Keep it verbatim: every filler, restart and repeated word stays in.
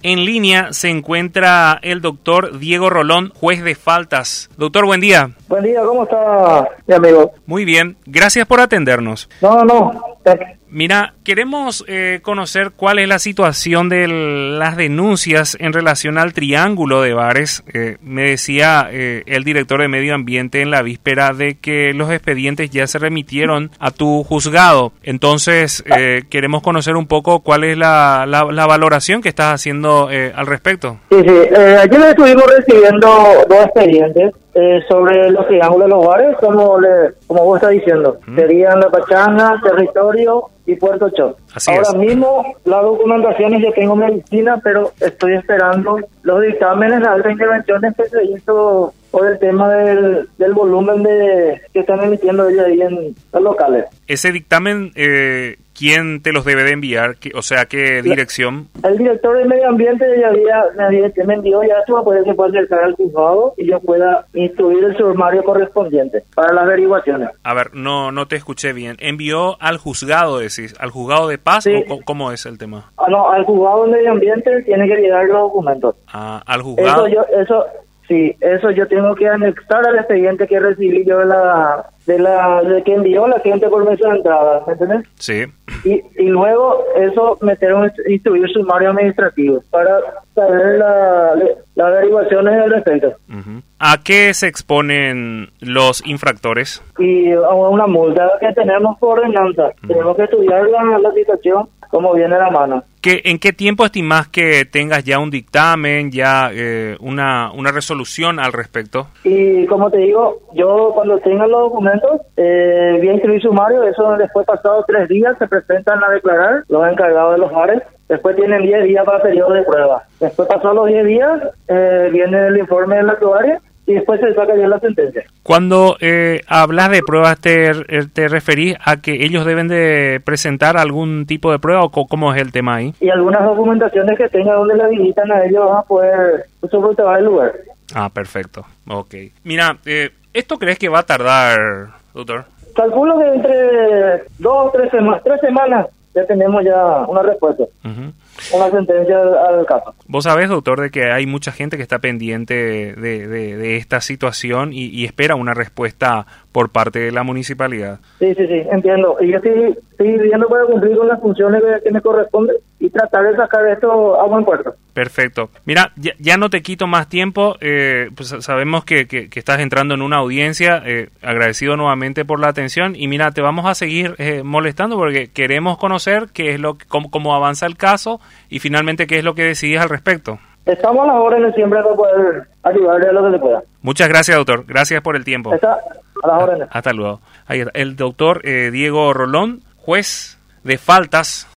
En línea se encuentra el doctor Diego Rolón, juez de faltas. Doctor, buen día. Buen día, ¿cómo está mi amigo? Muy bien, gracias por atendernos. No, no. Mira, queremos eh, conocer cuál es la situación de las denuncias en relación al triángulo de bares. Eh, me decía eh, el director de Medio Ambiente en la víspera de que los expedientes ya se remitieron a tu juzgado. Entonces, eh, queremos conocer un poco cuál es la, la, la valoración que estás haciendo eh, al respecto. Sí, sí. Eh, ayer estuvimos recibiendo dos expedientes eh, sobre los triángulos de los bares, como, le, como vos estás diciendo. ¿Mm? Serían La Pachanga, Territorio y Puerto Chocó. Así Ahora es. mismo las documentaciones, yo tengo medicina, pero estoy esperando los dictámenes de altas intervenciones que se hizo por el tema del, del volumen de que están emitiendo ellos ahí en los locales. Ese dictamen, eh, ¿quién te los debe de enviar? O sea, ¿qué dirección? El director de Medio Ambiente ya había, me, había, me envió ya esto para poder que pueda acercar al juzgado y yo pueda instruir el sumario correspondiente para las averiguaciones. A ver, no no te escuché bien. ¿Envió al juzgado, decís? ¿Al juzgado de paz? Sí. ¿O cómo es el tema? Ah, no, al juzgado de Medio Ambiente tiene que llegar los documentos. Ah, al juzgado. Eso yo, eso, sí, eso yo tengo que anexar al expediente que recibí yo de la, de la, de que envió la gente por medio de entrada, ¿me entiendes? Sí. Y, y luego eso metieron instruir sumario administrativo para saber la, las averiguaciones al respecto. Uh-huh. ¿A qué se exponen los infractores? Y a una multa que tenemos por ordenanza. Uh-huh. Tenemos que estudiar la, la situación como viene a la mano. ¿Qué, ¿En qué tiempo estimás que tengas ya un dictamen, ya eh, una, una resolución al respecto? Y como te digo, yo cuando tenga los documentos, eh, voy a instruir sumario, eso después pasado tres días se presentan a declarar los encargados de los bares. Después tienen diez días para periodo de prueba. Después pasados los diez días, eh, viene el informe de la actuaria y después se saca ya la sentencia. Cuando eh, hablas de pruebas, ¿te, ¿te referís a que ellos deben de presentar algún tipo de prueba o cómo es el tema ahí? Y algunas documentaciones que tengan donde la habilitan a ellos van a poder sobrellevar el lugar. Ah, perfecto. Ok. Mira, eh, ¿esto crees que va a tardar, doctor? Calculo que entre dos o tres semanas, tres semanas ya tenemos ya una respuesta. Uh-huh. Una sentencia al caso. Vos sabés, doctor, de que hay mucha gente que está pendiente de, de, de esta situación y, y espera una respuesta por parte de la municipalidad. Sí, sí, sí, entiendo. Y yo estoy, estoy viviendo para cumplir con las funciones que, que me corresponden y tratar de sacar esto a buen puerto. Perfecto. Mira, ya, ya no te quito más tiempo. Eh, pues sabemos que, que, que estás entrando en una audiencia. Eh, agradecido nuevamente por la atención. Y mira, te vamos a seguir eh, molestando porque queremos conocer qué es lo cómo, cómo avanza el caso y finalmente qué es lo que decidís al respecto. Estamos a las órdenes siempre para poder ayudarle a lo que se pueda. Muchas gracias, doctor. Gracias por el tiempo. Está a las órdenes. Hasta luego. Ahí está. El doctor eh, Diego Rolón, juez de faltas